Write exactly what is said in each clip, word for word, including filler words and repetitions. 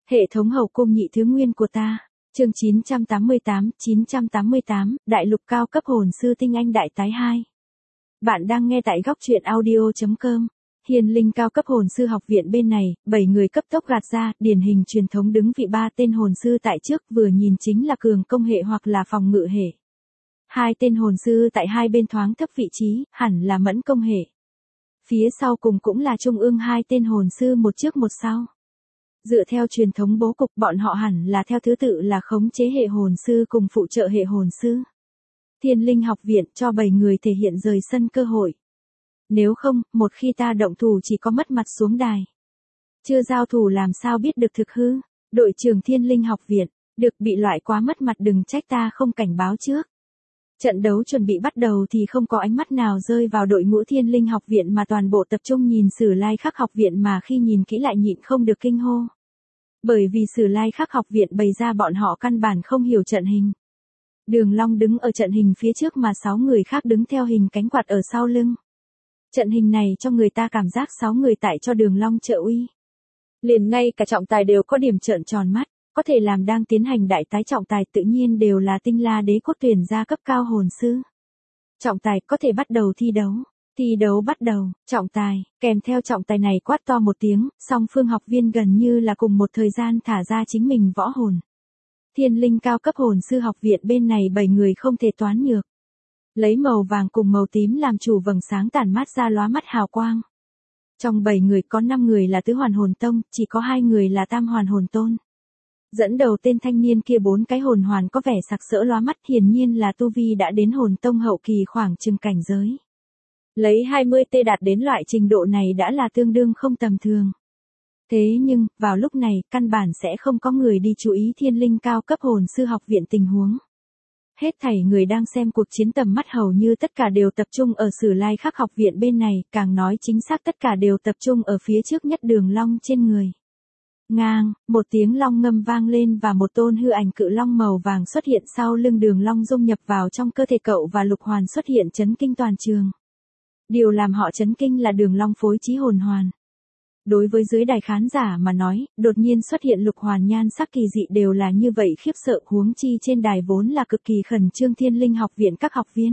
Hệ thống hậu cung nhị thứ nguyên của ta. Chương chín trăm tám mươi tám, chín trăm tám mươi tám, Đại lục cao cấp hồn sư tinh anh đại tái hai. Bạn đang nghe tại góc truyện audio chấm com. Hiền linh cao cấp hồn sư học viện bên này, bảy người cấp tốc gạt ra, điển hình truyền thống đứng vị ba tên hồn sư tại trước, vừa nhìn chính là cường công hệ hoặc là phòng ngự hệ. Hai tên hồn sư tại hai bên thoáng thấp vị trí, hẳn là mẫn công hệ. Phía sau cùng cũng là trung ương hai tên hồn sư một trước một sau. Dựa theo truyền thống bố cục, bọn họ hẳn là theo thứ tự là khống chế hệ hồn sư cùng phụ trợ hệ hồn sư. Thiên linh học viện cho bảy người thể hiện rời sân cơ hội. Nếu không, một khi ta động thủ chỉ có mất mặt xuống đài. Chưa giao thủ làm sao biết được thực hư. Đội trưởng thiên linh học viện, được bị loại quá mất mặt đừng trách ta không cảnh báo trước. Trận đấu chuẩn bị bắt đầu thì không có ánh mắt nào rơi vào đội ngũ thiên linh học viện mà toàn bộ tập trung nhìn Sử Lai Khắc học viện, mà khi nhìn kỹ lại nhịn không được kinh hô. Bởi vì Sử Lai Khắc học viện bày ra bọn họ căn bản không hiểu trận hình. Đường Long đứng ở trận hình phía trước mà sáu người khác đứng theo hình cánh quạt ở sau lưng. Trận hình này cho người ta cảm giác sáu người tại cho Đường Long trợ uy. Liền ngay cả trọng tài đều có điểm trợn tròn mắt, có thể làm đang tiến hành đại tái trọng tài tự nhiên đều là tinh la đế quốc tuyển gia cấp cao hồn sư. Trọng tài có thể bắt đầu thi đấu. Thi đấu bắt đầu, trọng tài, kèm theo trọng tài này quát to một tiếng, song phương học viên gần như là cùng một thời gian thả ra chính mình võ hồn. Thiên linh cao cấp hồn sư học viện bên này bảy người không thể toán nhược. Lấy màu vàng cùng màu tím làm chủ vầng sáng tản mát ra lóa mắt hào quang. Trong bảy người có năm người là tứ hoàn hồn tông, chỉ có hai người là tam hoàn hồn tôn. Dẫn đầu tên thanh niên kia bốn cái hồn hoàn có vẻ sặc sỡ lóa mắt, hiển nhiên là tu vi đã đến hồn tông hậu kỳ khoảng chừng cảnh giới. Lấy hai mươi tê đạt đến loại trình độ này đã là tương đương không tầm thường. Thế nhưng, vào lúc này, căn bản sẽ không có người đi chú ý thiên linh cao cấp hồn sư học viện tình huống. Hết thảy người đang xem cuộc chiến tầm mắt hầu như tất cả đều tập trung ở Sử Lai Khắc học viện bên này, càng nói chính xác tất cả đều tập trung ở phía trước nhất Đường Long trên người. Ngang, một tiếng long ngâm vang lên và một tôn hư ảnh cự long màu vàng xuất hiện sau lưng Đường Long, dung nhập vào trong cơ thể cậu và lục hoàn xuất hiện chấn kinh toàn trường. Điều làm họ chấn kinh là Đường Long phối trí hồn hoàn. Đối với dưới đài khán giả mà nói, đột nhiên xuất hiện lục hoàn nhan sắc kỳ dị đều là như vậy khiếp sợ, huống chi trên đài vốn là cực kỳ khẩn trương thiên linh học viện các học viên.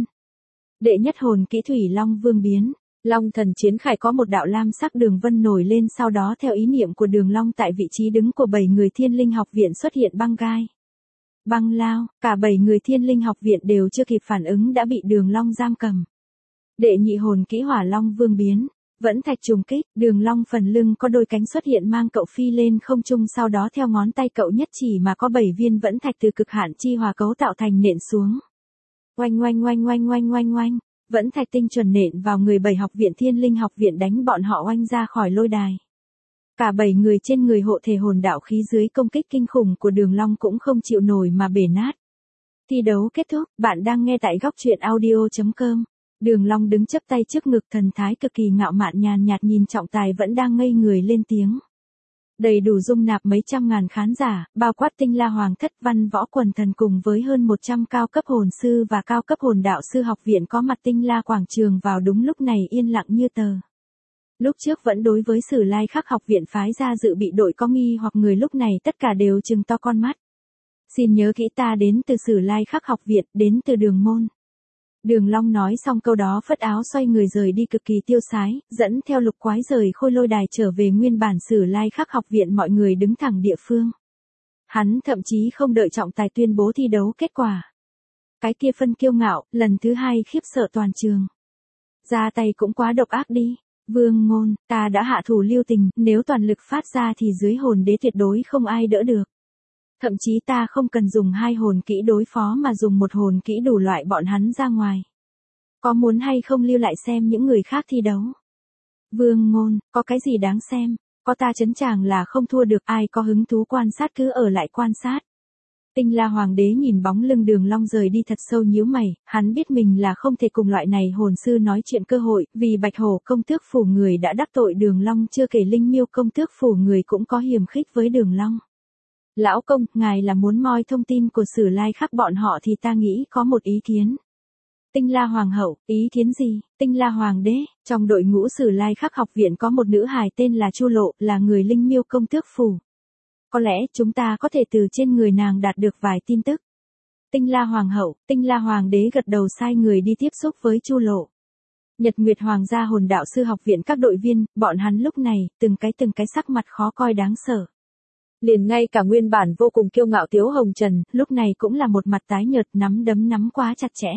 Đệ nhất hồn kỹ thủy long vương biến, long thần chiến khải có một đạo lam sắc đường vân nổi lên, sau đó theo ý niệm của Đường Long tại vị trí đứng của bảy người thiên linh học viện xuất hiện băng gai. Băng lao, cả bảy người thiên linh học viện đều chưa kịp phản ứng đã bị Đường Long giam cầm. Đệ nhị hồn kỹ hỏa long vương biến, vẫn thạch trùng kích, Đường Long phần lưng có đôi cánh xuất hiện mang cậu phi lên không trung, sau đó theo ngón tay cậu nhất chỉ mà có bảy viên vẫn thạch từ cực hạn chi hòa cấu tạo thành nện xuống. Oanh oanh oanh oanh oanh oanh oanh, vẫn thạch tinh chuẩn nện vào người bảy học viện thiên linh học viện, đánh bọn họ oanh ra khỏi lôi đài. Cả bảy người trên người hộ thể hồn đạo khí dưới công kích kinh khủng của Đường Long cũng không chịu nổi mà bể nát. Thi đấu kết thúc, bạn đang nghe tại góc truyện audio chấm com. Đường Long đứng chắp tay trước ngực, thần thái cực kỳ ngạo mạn nhàn nhạt nhìn trọng tài vẫn đang ngây người lên tiếng. Đầy đủ dung nạp mấy trăm ngàn khán giả, bao quát tinh la hoàng thất, văn võ quần thần cùng với hơn một trăm cao cấp hồn sư và cao cấp hồn đạo sư học viện có mặt tinh la quảng trường vào đúng lúc này yên lặng như tờ. Lúc trước vẫn đối với Sử Lai Khắc học viện phái ra dự bị đội có nghi hoặc người, lúc này tất cả đều trừng to con mắt. Xin nhớ kỹ, ta đến từ Sử Lai Khắc học viện, đến từ Đường môn. Đường Long nói xong câu đó phất áo xoay người rời đi cực kỳ tiêu sái, dẫn theo lục quái rời khôi lôi đài trở về nguyên bản Sử Lai Khắc học viện, mọi người đứng thẳng địa phương. Hắn thậm chí không đợi trọng tài tuyên bố thi đấu kết quả. Cái kia phân kiêu ngạo, lần thứ hai khiếp sợ toàn trường. Ra tay cũng quá độc ác đi. Vương Ngôn, ta đã hạ thủ lưu tình, nếu toàn lực phát ra thì dưới hồn đế tuyệt đối không ai đỡ được. Thậm chí ta không cần dùng hai hồn kỹ đối phó mà dùng một hồn kỹ đủ loại bọn hắn ra ngoài. Có muốn hay không lưu lại xem những người khác thi đấu? Vương Ngôn, có cái gì đáng xem, có ta chấn chàng là không thua được, ai có hứng thú quan sát cứ ở lại quan sát. Tinh la hoàng đế nhìn bóng lưng Đường Long rời đi thật sâu nhíu mày, hắn biết mình là không thể cùng loại này hồn sư nói chuyện cơ hội, vì Bạch Hổ công tước phủ người đã đắc tội Đường Long, chưa kể Linh Miêu công tước phủ người cũng có hiềm khích với Đường Long. Lão công, ngài là muốn moi thông tin của Sử Lai Khắc bọn họ thì ta nghĩ có một ý kiến. Tinh la hoàng hậu, ý kiến gì? Tinh la hoàng đế, trong đội ngũ Sử Lai Khắc học viện có một nữ hài tên là Chu Lộ, là người Linh Miêu công tước phủ. Có lẽ chúng ta có thể từ trên người nàng đạt được vài tin tức. Tinh La Hoàng hậu, Tinh La Hoàng đế gật đầu sai người đi tiếp xúc với Chu Lộ. Nhật Nguyệt Hoàng gia Hồn Đạo sư học viện các đội viên, bọn hắn lúc này, từng cái từng cái sắc mặt khó coi đáng sợ. Liền ngay cả nguyên bản vô cùng kiêu ngạo Tiếu Hồng Trần, lúc này cũng là một mặt tái nhợt, nắm đấm nắm quá chặt chẽ.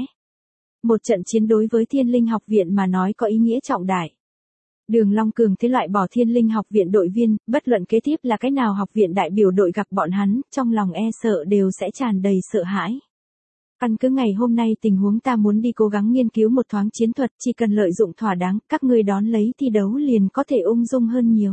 Một trận chiến đối với Thiên Linh học viện mà nói có ý nghĩa trọng đại. Đường Long cường thế loại bỏ Thiên Linh học viện đội viên, bất luận kế tiếp là cái nào học viện đại biểu đội gặp bọn hắn, trong lòng e sợ đều sẽ tràn đầy sợ hãi. Căn cứ ngày hôm nay tình huống ta muốn đi cố gắng nghiên cứu một thoáng chiến thuật, chỉ cần lợi dụng thỏa đáng, các ngươi đón lấy thi đấu liền có thể ung dung hơn nhiều.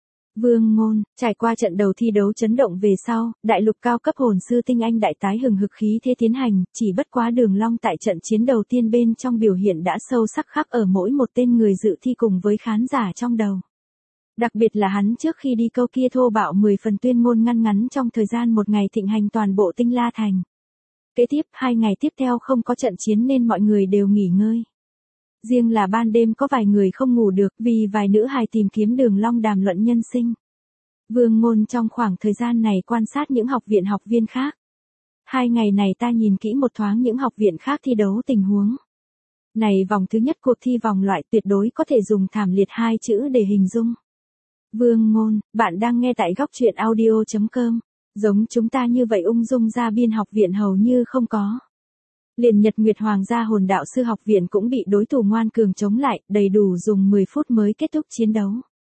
Vương Ngôn, trải qua trận đầu thi đấu chấn động về sau, đại lục cao cấp hồn sư tinh anh đại tái hừng hực khí thế tiến hành, chỉ bất quá Đường Long tại trận chiến đầu tiên bên trong biểu hiện đã sâu sắc khắc ở mỗi một tên người dự thi cùng với khán giả trong đầu. Đặc biệt là hắn trước khi đi câu kia thô bạo mười phần tuyên ngôn ngăn ngắn trong thời gian một ngày thịnh hành toàn bộ Tinh La Thành. Kế tiếp, hai ngày tiếp theo không có trận chiến nên mọi người đều nghỉ ngơi. Riêng là ban đêm có vài người không ngủ được vì vài nữ hài tìm kiếm Đường Long đàm luận nhân sinh. Vương Ngôn trong khoảng thời gian này quan sát những học viện học viên khác. Hai ngày này ta nhìn kỹ một thoáng những học viện khác thi đấu tình huống. Này vòng thứ nhất cuộc thi vòng loại tuyệt đối có thể dùng thảm liệt hai chữ để hình dung. Vương Ngôn, bạn đang nghe tại góc truyện audio chấm com. Giống chúng ta như vậy ung dung ra biên học viện hầu như không có. Liền Nhật Nguyệt Hoàng gia Hồn Đạo sư học viện cũng bị đối thủ ngoan cường chống lại, đầy đủ dùng mười phút mới kết thúc chiến đấu.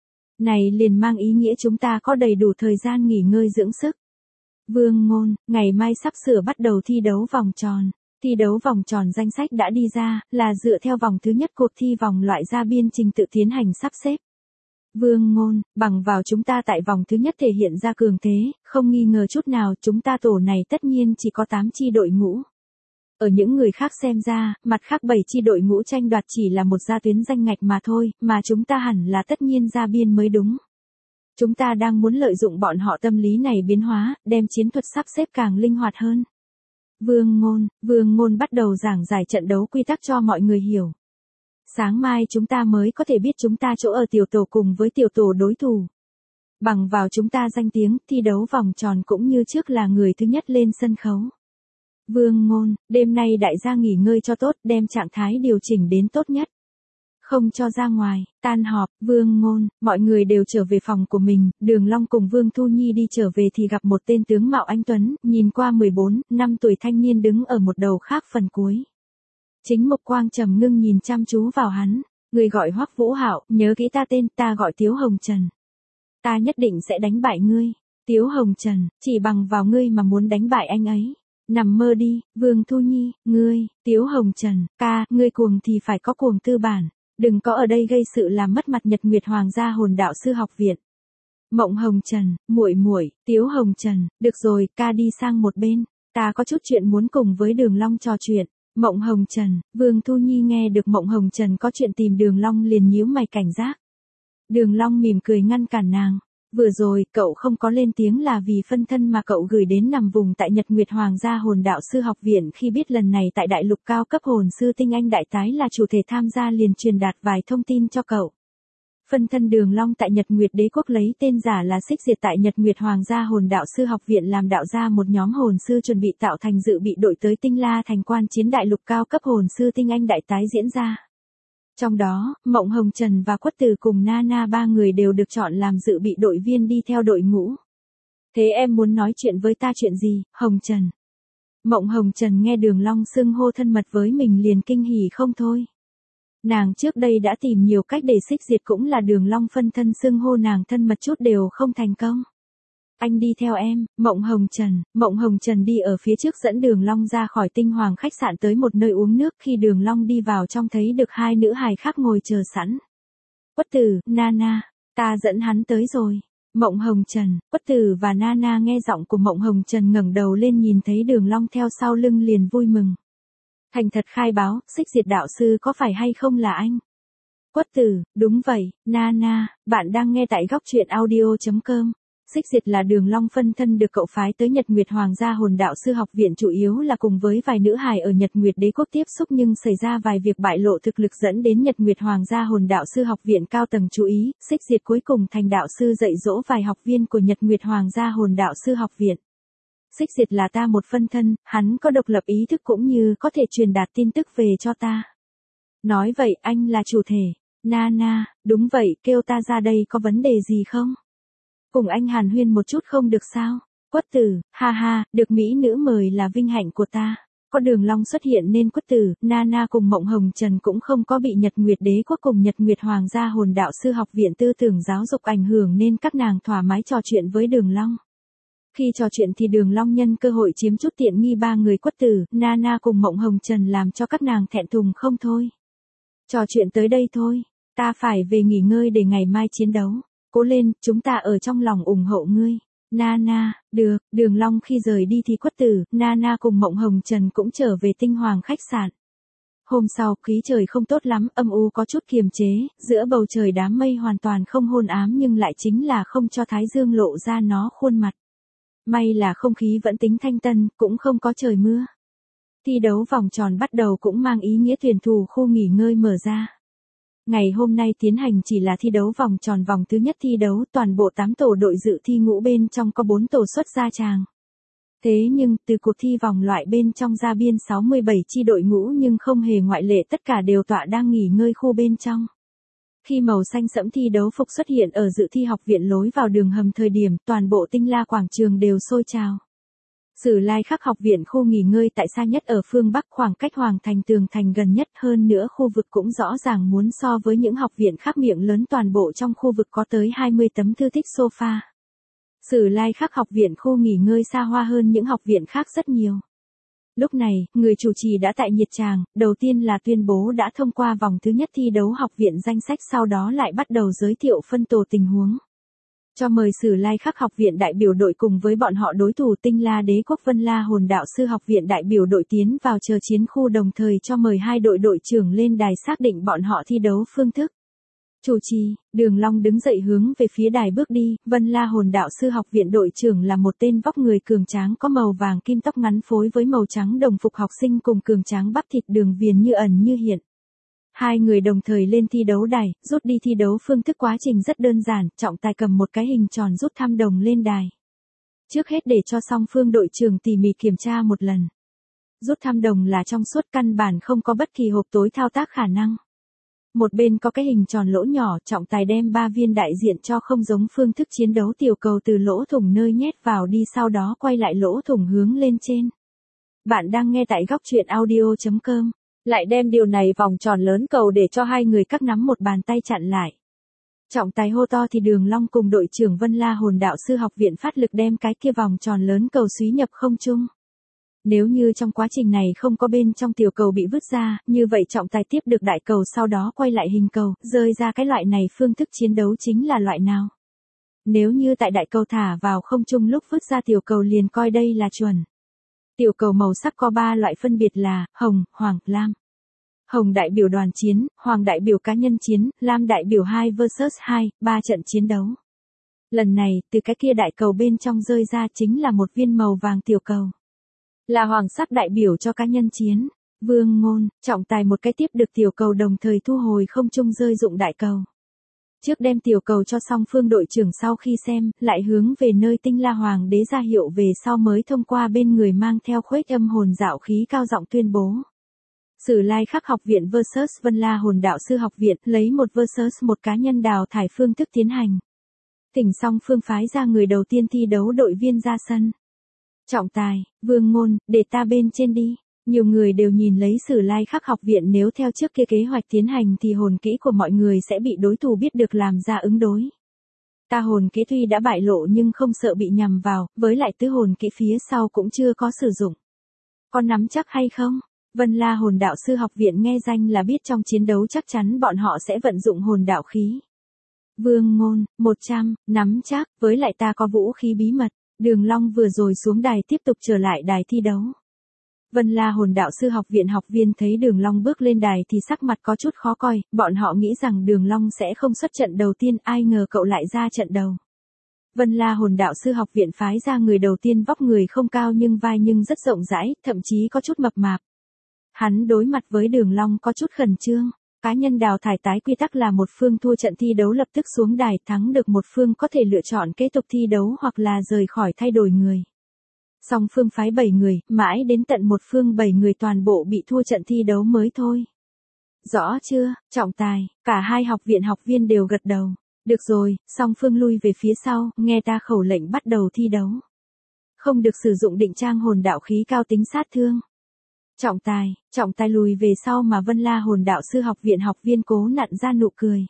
Này liền mang ý nghĩa chúng ta có đầy đủ thời gian nghỉ ngơi dưỡng sức. Vương Ngôn, ngày mai sắp sửa bắt đầu thi đấu vòng tròn. Thi đấu vòng tròn danh sách đã đi ra, là dựa theo vòng thứ nhất cuộc thi vòng loại ra biên trình tự tiến hành sắp xếp. Vương Ngôn, bằng vào chúng ta tại vòng thứ nhất thể hiện ra cường thế, không nghi ngờ chút nào chúng ta tổ này tất nhiên chỉ có tám chi đội ngũ. Ở những người khác xem ra, mặt khác bảy chi đội ngũ tranh đoạt chỉ là một gia tuyến danh ngạch mà thôi, mà chúng ta hẳn là tất nhiên ra biên mới đúng. Chúng ta đang muốn lợi dụng bọn họ tâm lý này biến hóa, đem chiến thuật sắp xếp càng linh hoạt hơn. Vương Ngôn, Vương Ngôn bắt đầu giảng giải trận đấu quy tắc cho mọi người hiểu. Sáng mai chúng ta mới có thể biết chúng ta chỗ ở tiểu tổ cùng với tiểu tổ đối thủ. Bằng vào chúng ta danh tiếng, thi đấu vòng tròn cũng như trước là người thứ nhất lên sân khấu. Vương Ngôn, đêm nay đại gia nghỉ ngơi cho tốt, đem trạng thái điều chỉnh đến tốt nhất. Không cho ra ngoài, tan họp, Vương Ngôn, mọi người đều trở về phòng của mình, Đường Long cùng Vương Thu Nhi đi trở về thì gặp một tên tướng mạo anh tuấn, nhìn qua mười bốn, năm tuổi thanh niên đứng ở một đầu khác phần cuối. Chính Mục Quang trầm ngưng nhìn chăm chú vào hắn, người gọi Hoắc Vũ Hạo, nhớ kỹ ta tên, ta gọi Tiếu Hồng Trần. Ta nhất định sẽ đánh bại ngươi, Tiếu Hồng Trần, chỉ bằng vào ngươi mà muốn đánh bại anh ấy. Nằm mơ đi, Vương Thu Nhi, ngươi, Tiếu Hồng Trần, ca, ngươi cuồng thì phải có cuồng tư bản, đừng có ở đây gây sự làm mất mặt Nhật Nguyệt Hoàng gia Hồn Đạo sư học viện. Mộng Hồng Trần, muội muội, Tiếu Hồng Trần, được rồi, ca đi sang một bên, ta có chút chuyện muốn cùng với Đường Long trò chuyện. Mộng Hồng Trần, Vương Thu Nhi nghe được Mộng Hồng Trần có chuyện tìm Đường Long liền nhíu mày cảnh giác. Đường Long mỉm cười ngăn cản nàng. Vừa rồi, cậu không có lên tiếng là vì phân thân mà cậu gửi đến nằm vùng tại Nhật Nguyệt Hoàng gia Hồn Đạo sư học viện khi biết lần này tại đại lục cao cấp hồn sư tinh anh đại tái là chủ thể tham gia liền truyền đạt vài thông tin cho cậu. Phân thân Đường Long tại Nhật Nguyệt Đế quốc lấy tên giả là Xích Diệt tại Nhật Nguyệt Hoàng gia Hồn Đạo sư học viện làm đạo ra một nhóm hồn sư chuẩn bị tạo thành dự bị đội tới Tinh La thành quan chiến đại lục cao cấp hồn sư tinh anh đại tái diễn ra. Trong đó, Mộng Hồng Trần và Quất Tử cùng Nana ba người đều được chọn làm dự bị đội viên đi theo đội ngũ. Thế em muốn nói chuyện với ta chuyện gì, Hồng Trần? Mộng Hồng Trần nghe Đường Long xưng hô thân mật với mình liền kinh hỉ không thôi. Nàng trước đây đã tìm nhiều cách để Xích Diệt cũng là Đường Long phân thân xưng hô nàng thân mật chút đều không thành công. Anh đi theo em, Mộng Hồng Trần, Mộng Hồng Trần đi ở phía trước dẫn Đường Long ra khỏi Tinh Hoàng khách sạn tới một nơi uống nước khi Đường Long đi vào trong thấy được hai nữ hài khác ngồi chờ sẵn. Quất Tử, Nana, ta dẫn hắn tới rồi. Mộng Hồng Trần, Quất Tử và Nana nghe giọng của Mộng Hồng Trần ngẩng đầu lên nhìn thấy Đường Long theo sau lưng liền vui mừng. Thành thật khai báo, Xích Diệt đạo sư có phải hay không là anh? Quất Tử, đúng vậy, Nana, bạn đang nghe tại góc truyện audio chấm com. Xích Diệt là Đường Long phân thân được cậu phái tới Nhật Nguyệt Hoàng gia Hồn Đạo Sư học viện chủ yếu là cùng với vài nữ hài ở Nhật Nguyệt Đế quốc tiếp xúc, nhưng xảy ra vài việc bại lộ thực lực dẫn đến Nhật Nguyệt Hoàng gia Hồn Đạo Sư học viện cao tầng chú ý, Xích Diệt cuối cùng thành đạo sư dạy dỗ vài học viên của Nhật Nguyệt Hoàng gia Hồn Đạo Sư học viện. Xích Diệt là ta một phân thân, hắn có độc lập ý thức cũng như có thể truyền đạt tin tức về cho ta. Nói vậy anh là chủ thể. Nana, đúng vậy, kêu ta ra đây có vấn đề gì không? Cùng anh hàn huyên một chút không được sao? Quất tử, ha ha, được mỹ nữ mời là vinh hạnh của ta. Có Đường Long xuất hiện nên Quất tử, Nana cùng Mộng Hồng Trần cũng không có bị Nhật Nguyệt Đế quốc cùng Nhật Nguyệt Hoàng gia Hồn Đạo Sư học viện tư tưởng giáo dục ảnh hưởng nên các nàng thoải mái trò chuyện với Đường Long. Khi trò chuyện thì Đường Long nhân cơ hội chiếm chút tiện nghi ba người Quất tử, Nana cùng Mộng Hồng Trần làm cho các nàng thẹn thùng không thôi. Trò chuyện tới đây thôi, ta phải về nghỉ ngơi để ngày mai chiến đấu. Cố lên, chúng ta ở trong lòng ủng hộ ngươi. Nana, được, Đường Long khi rời đi thì Quất tử, Nana cùng Mộng Hồng Trần cũng trở về Tinh Hoàng khách sạn. Hôm sau, khí trời không tốt lắm, âm u có chút kiềm chế, giữa bầu trời đám mây hoàn toàn không hôn ám nhưng lại chính là không cho thái dương lộ ra nó khuôn mặt. May là không khí vẫn tính thanh tân, cũng không có trời mưa. Thi đấu vòng tròn bắt đầu cũng mang ý nghĩa tuyển thủ khu nghỉ ngơi mở ra. Ngày hôm nay tiến hành chỉ là thi đấu vòng tròn vòng thứ nhất thi đấu, toàn bộ tám tổ đội dự thi ngũ bên trong có bốn tổ xuất ra tràng. Thế nhưng, từ cuộc thi vòng loại bên trong ra biên sáu mươi bảy chi đội ngũ nhưng không hề ngoại lệ, tất cả đều tọa đang nghỉ ngơi khu bên trong. Khi màu xanh sẫm thi đấu phục xuất hiện ở dự thi học viện lối vào đường hầm thời điểm, toàn bộ Tinh La quảng trường đều sôi trào. Sử Lai Khắc học viện khu nghỉ ngơi tại xa nhất ở phương Bắc, khoảng cách Hoàng thành tường thành gần nhất, hơn nữa khu vực cũng rõ ràng muốn so với những học viện khác miệng lớn, toàn bộ trong khu vực có tới hai mươi tấm thư thích sofa. Sử Lai Khắc học viện khu nghỉ ngơi xa hoa hơn những học viện khác rất nhiều. Lúc này, người chủ trì đã tại nhiệt tràng, đầu tiên là tuyên bố đã thông qua vòng thứ nhất thi đấu học viện danh sách, sau đó lại bắt đầu giới thiệu phân tổ tình huống. Cho mời Sử Lai Khắc học viện đại biểu đội cùng với bọn họ đối thủ Tinh La Đế quốc Vân La Hồn Đạo Sư học viện đại biểu đội tiến vào chờ chiến khu, đồng thời cho mời hai đội đội trưởng lên đài xác định bọn họ thi đấu phương thức. Chủ trì, Đường Long đứng dậy hướng về phía đài bước đi, Vân La Hồn Đạo Sư học viện đội trưởng là một tên vóc người cường tráng có màu vàng kim, tóc ngắn phối với màu trắng đồng phục học sinh cùng cường tráng bắp thịt đường viền như ẩn như hiện. Hai người đồng thời lên thi đấu đài, rút đi thi đấu phương thức quá trình rất đơn giản, trọng tài cầm một cái hình tròn rút thăm đồng lên đài. Trước hết để cho song phương đội trưởng tỉ mỉ kiểm tra một lần. Rút thăm đồng là trong suốt, căn bản không có bất kỳ hộp tối thao tác khả năng. Một bên có cái hình tròn lỗ nhỏ, trọng tài đem ba viên đại diện cho không giống phương thức chiến đấu tiểu cầu từ lỗ thủng nơi nhét vào đi, sau đó quay lại lỗ thủng hướng lên trên. Bạn đang nghe tại góc truyện audio chấm com. Lại đem điều này vòng tròn lớn cầu để cho hai người các nắm một bàn tay chặn lại. Trọng tài hô to thì Đường Long cùng đội trưởng Vân La Hồn Đạo Sư học viện phát lực đem cái kia vòng tròn lớn cầu suý nhập không trung. Nếu như trong quá trình này không có bên trong tiểu cầu bị vứt ra, như vậy trọng tài tiếp được đại cầu sau đó quay lại hình cầu, rơi ra cái loại này phương thức chiến đấu chính là loại nào. Nếu như tại đại cầu thả vào không trung lúc vứt ra tiểu cầu liền coi đây là chuẩn. Tiểu cầu màu sắc có ba loại phân biệt là hồng, hoàng, lam. Hồng đại biểu đoàn chiến, hoàng đại biểu cá nhân chiến, lam đại biểu hai versus hai, ba trận chiến đấu. Lần này, từ cái kia đại cầu bên trong rơi ra chính là một viên màu vàng tiểu cầu. Là hoàng sắc đại biểu cho cá nhân chiến. Vương Ngôn, trọng tài một cái tiếp được tiểu cầu đồng thời thu hồi không trung rơi dụng đại cầu. Trước đem tiểu cầu cho song phương đội trưởng, sau khi xem, lại hướng về nơi Tinh La Hoàng đế ra hiệu về sau mới thông qua bên người mang theo khuếch âm hồn dạo khí cao giọng tuyên bố. Sử Lai Khắc học viện versus Vân La Hồn Đạo Sư học viện, lấy một versus một cá nhân đào thải phương thức tiến hành. Thỉnh song phương phái ra người đầu tiên thi đấu đội viên ra sân. Trọng tài, Vương Ngôn, để ta bên trên đi. Nhiều người đều nhìn lấy Sử Lai Khắc học viện, nếu theo trước kia kế hoạch tiến hành thì hồn kỹ của mọi người sẽ bị đối thủ biết được làm ra ứng đối. Ta hồn kỹ tuy đã bại lộ nhưng không sợ bị nhằm vào, với lại tứ hồn kỹ phía sau cũng chưa có sử dụng. Có nắm chắc hay không? Vân La Hồn Đạo Sư học viện nghe danh là biết trong chiến đấu chắc chắn bọn họ sẽ vận dụng hồn đạo khí. Vương Ngôn, một trăm, nắm chắc, với lại ta có vũ khí bí mật. Đường Long vừa rồi xuống đài tiếp tục trở lại đài thi đấu. Vân La Hồn Đạo Sư học viện học viên thấy Đường Long bước lên đài thì sắc mặt có chút khó coi, bọn họ nghĩ rằng Đường Long sẽ không xuất trận đầu tiên, ai ngờ cậu lại ra trận đầu. Vân La Hồn Đạo Sư Học Viện phái ra người đầu tiên vóc người không cao nhưng vai nhưng rất rộng rãi, thậm chí có chút mập mạp. Hắn đối mặt với Đường Long có chút khẩn trương. Cá nhân đào thải tái quy tắc là một phương thua trận thi đấu lập tức xuống đài, thắng được một phương có thể lựa chọn kế tục thi đấu hoặc là rời khỏi thay đổi người. Song phương phái bảy người, mãi đến tận một phương bảy người toàn bộ bị thua trận thi đấu mới thôi. Rõ chưa, trọng tài, cả hai học viện học viên đều gật đầu. Được rồi, song phương lui về phía sau, nghe ta khẩu lệnh bắt đầu thi đấu. Không được sử dụng định trang hồn đạo khí cao tính sát thương. Trọng tài, trọng tài lùi về sau mà Vân La Hồn Đạo Sư Học Viện học viên cố nặn ra nụ cười.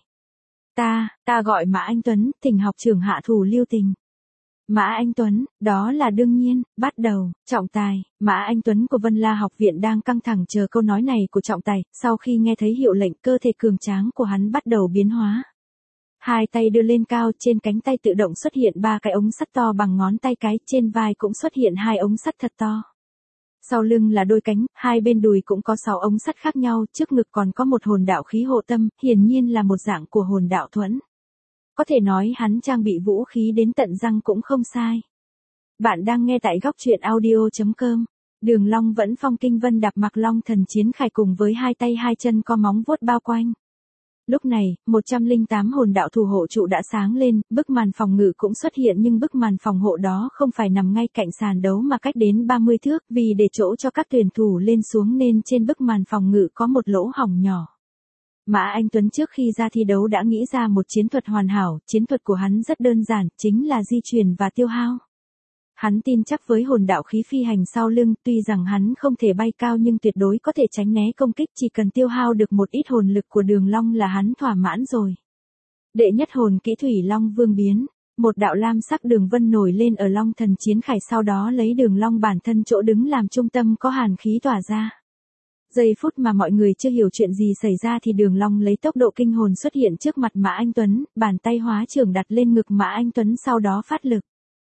Ta, ta gọi Mã Anh Tuấn, Thỉnh học trưởng hạ thủ lưu tình. Mã Anh Tuấn, đó là đương nhiên, bắt đầu, trọng tài, Mã Anh Tuấn của Vân La học viện đang căng thẳng chờ câu nói này của trọng tài, sau khi nghe thấy hiệu lệnh cơ thể cường tráng của hắn bắt đầu biến hóa. Hai tay đưa lên cao, trên cánh tay tự động xuất hiện ba cái ống sắt to bằng ngón tay cái, trên vai cũng xuất hiện hai ống sắt thật to. Sau lưng là đôi cánh, hai bên đùi cũng có sáu ống sắt khác nhau, trước ngực còn có một hồn đạo khí hộ tâm, hiển nhiên là một dạng của hồn đạo thuẫn. Có thể nói hắn trang bị vũ khí đến tận răng cũng không sai. Bạn đang nghe tại góc truyện audio chấm com. Đường Long vẫn phong kinh vân đạp mặc long thần chiến khải cùng với hai tay hai chân có móng vuốt bao quanh. Lúc này, một trăm lẻ tám hồn đạo thủ hộ trụ đã sáng lên, bức màn phòng ngự cũng xuất hiện nhưng bức màn phòng hộ đó không phải nằm ngay cạnh sàn đấu mà cách đến ba mươi thước, vì để chỗ cho các tuyển thủ lên xuống nên trên bức màn phòng ngự có một lỗ hổng nhỏ. Mã Anh Tuấn trước khi ra thi đấu đã nghĩ ra một chiến thuật hoàn hảo, chiến thuật của hắn rất đơn giản, chính là di chuyển và tiêu hao. Hắn tin chắc với hồn đạo khí phi hành sau lưng, tuy rằng hắn không thể bay cao nhưng tuyệt đối có thể tránh né công kích, chỉ cần tiêu hao được một ít hồn lực của Đường Long là hắn thỏa mãn rồi. Đệ nhất hồn kỹ Thủy Long Vương biến, một đạo lam sắc đường vân nổi lên ở Long Thần Chiến Khải, sau đó lấy Đường Long bản thân chỗ đứng làm trung tâm có hàn khí tỏa ra. Giây phút mà mọi người chưa hiểu chuyện gì xảy ra thì Đường Long lấy tốc độ kinh hồn xuất hiện trước mặt Mã Anh Tuấn, bàn tay hóa trưởng đặt lên ngực Mã Anh Tuấn sau đó phát lực.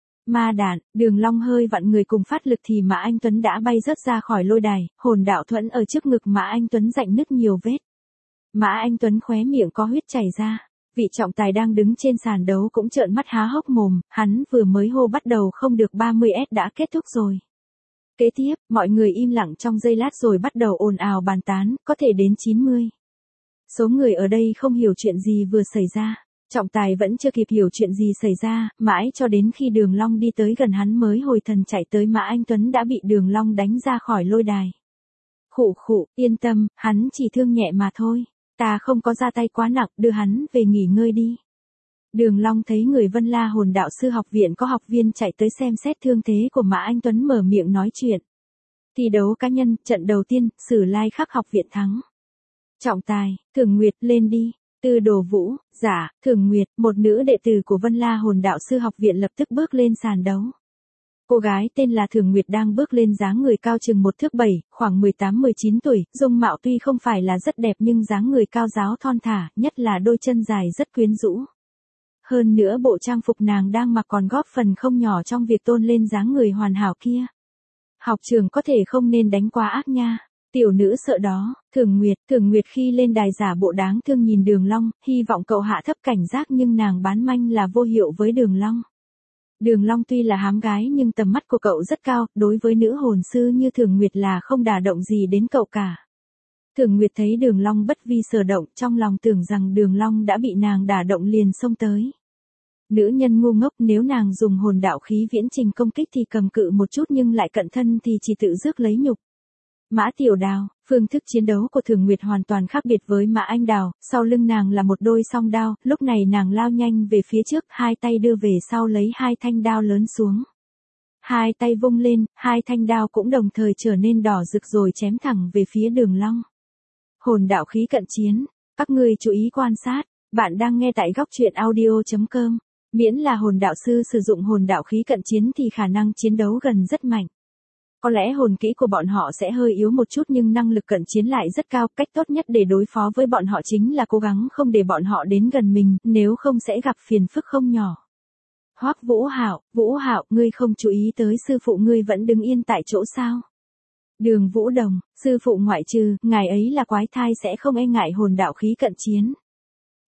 Ma đạn, Đường Long hơi vặn người cùng phát lực thì Mã Anh Tuấn đã bay rớt ra khỏi lôi đài, hồn đạo thuẫn ở trước ngực Mã Anh Tuấn rạn nứt nhiều vết. Mã Anh Tuấn khóe miệng có huyết chảy ra, vị trọng tài đang đứng trên sàn đấu cũng trợn mắt há hốc mồm, hắn vừa mới hô bắt đầu không được ba mươi s đã kết thúc rồi. Kế tiếp, mọi người im lặng trong giây lát rồi bắt đầu ồn ào bàn tán, có thể đến chín mươi. Số người ở đây không hiểu chuyện gì vừa xảy ra. Trọng tài vẫn chưa kịp hiểu chuyện gì xảy ra, mãi cho đến khi Đường Long đi tới gần hắn mới hồi thần chạy tới Mã Anh Tuấn đã bị Đường Long đánh ra khỏi lôi đài. Khụ khụ, yên tâm, hắn chỉ thương nhẹ mà thôi, ta không có ra tay quá nặng, đưa hắn về nghỉ ngơi đi. Đường Long thấy người Vân La Hồn Đạo Sư Học Viện có học viên chạy tới xem xét thương thế của Mã Anh Tuấn mở miệng nói chuyện. Thi đấu cá nhân, trận đầu tiên, Sử Lai Khắc học viện thắng. Trọng tài, Thường Nguyệt lên đi. Tư Đồ Vũ, giả, Thường Nguyệt, một nữ đệ tử của Vân La Hồn Đạo Sư Học Viện lập tức bước lên sàn đấu. Cô gái tên là Thường Nguyệt đang bước lên dáng người cao chừng một thước bảy, khoảng mười tám mười chín tuổi, dung mạo tuy không phải là rất đẹp nhưng dáng người cao ráo thon thả, nhất là đôi chân dài rất quyến rũ. Hơn nữa bộ trang phục nàng đang mặc còn góp phần không nhỏ trong việc tôn lên dáng người hoàn hảo kia. Học trường có thể không nên đánh quá ác nha. Tiểu nữ sợ đó, Thường Nguyệt, Thường Nguyệt khi lên đài giả bộ đáng thương nhìn Đường Long, hy vọng cậu hạ thấp cảnh giác nhưng nàng bán manh là vô hiệu với Đường Long. Đường Long tuy là hám gái nhưng tầm mắt của cậu rất cao, đối với nữ hồn sư như Thường Nguyệt là không đả động gì đến cậu cả. Thường Nguyệt thấy Đường Long bất vi sở động, trong lòng tưởng rằng Đường Long đã bị nàng đả động liền xông tới. Nữ nhân ngu ngốc, nếu nàng dùng hồn đạo khí viễn trình công kích thì cầm cự một chút nhưng lại cận thân thì chỉ tự rước lấy nhục. Mã Tiểu Đào, phương thức chiến đấu của Thường Nguyệt hoàn toàn khác biệt với Mã Anh Đào, sau lưng nàng là một đôi song đao, lúc này nàng lao nhanh về phía trước, hai tay đưa về sau lấy hai thanh đao lớn xuống. Hai tay vung lên, hai thanh đao cũng đồng thời trở nên đỏ rực rồi chém thẳng về phía Đường Long. Hồn đạo khí cận chiến, các ngươi chú ý quan sát, bạn đang nghe tại góc truyện audio chấm com. Miễn là hồn đạo sư sử dụng hồn đạo khí cận chiến thì khả năng chiến đấu gần rất mạnh. Có lẽ hồn kỹ của bọn họ sẽ hơi yếu một chút nhưng năng lực cận chiến lại rất cao, cách tốt nhất để đối phó với bọn họ chính là cố gắng không để bọn họ đến gần mình, nếu không sẽ gặp phiền phức không nhỏ. Hoắc Vũ Hạo, Vũ Hạo, ngươi không chú ý tới sư phụ ngươi vẫn đứng yên tại chỗ sao? Đường Vũ Đồng, sư phụ ngoại trừ, ngài ấy là quái thai sẽ không e ngại hồn đạo khí cận chiến.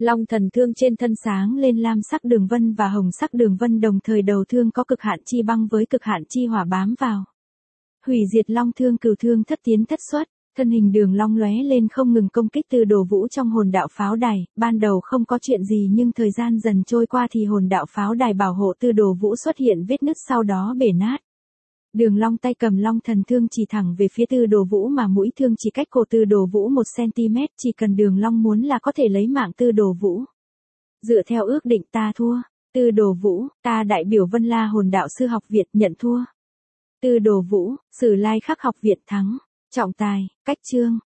Long thần thương trên thân sáng lên lam sắc đường vân và hồng sắc đường vân, đồng thời đầu thương có cực hạn chi băng với cực hạn chi hỏa bám vào. Hủy diệt long thương, cửu thương thất tiến thất xuất, thân hình đường long lóe lên không ngừng công kích Tư Đồ Vũ trong hồn đạo pháo đài, ban đầu không có chuyện gì nhưng thời gian dần trôi qua thì hồn đạo pháo đài bảo hộ Tư Đồ Vũ xuất hiện vết nứt, sau đó bể nát. Đường long tay cầm long thần thương chỉ thẳng về phía Tư Đồ Vũ mà mũi thương chỉ cách cổ Tư Đồ Vũ một xăng-ti-mét, chỉ cần đường long muốn là có thể lấy mạng Tư Đồ Vũ. Dựa theo ước định ta thua. Tư Đồ Vũ, ta đại biểu Vân La Hồn Đạo Sư Học Viện nhận thua. Tư Đồ Vũ, Sử Lai Khắc Học Viện thắng. Trọng tài, cách chương.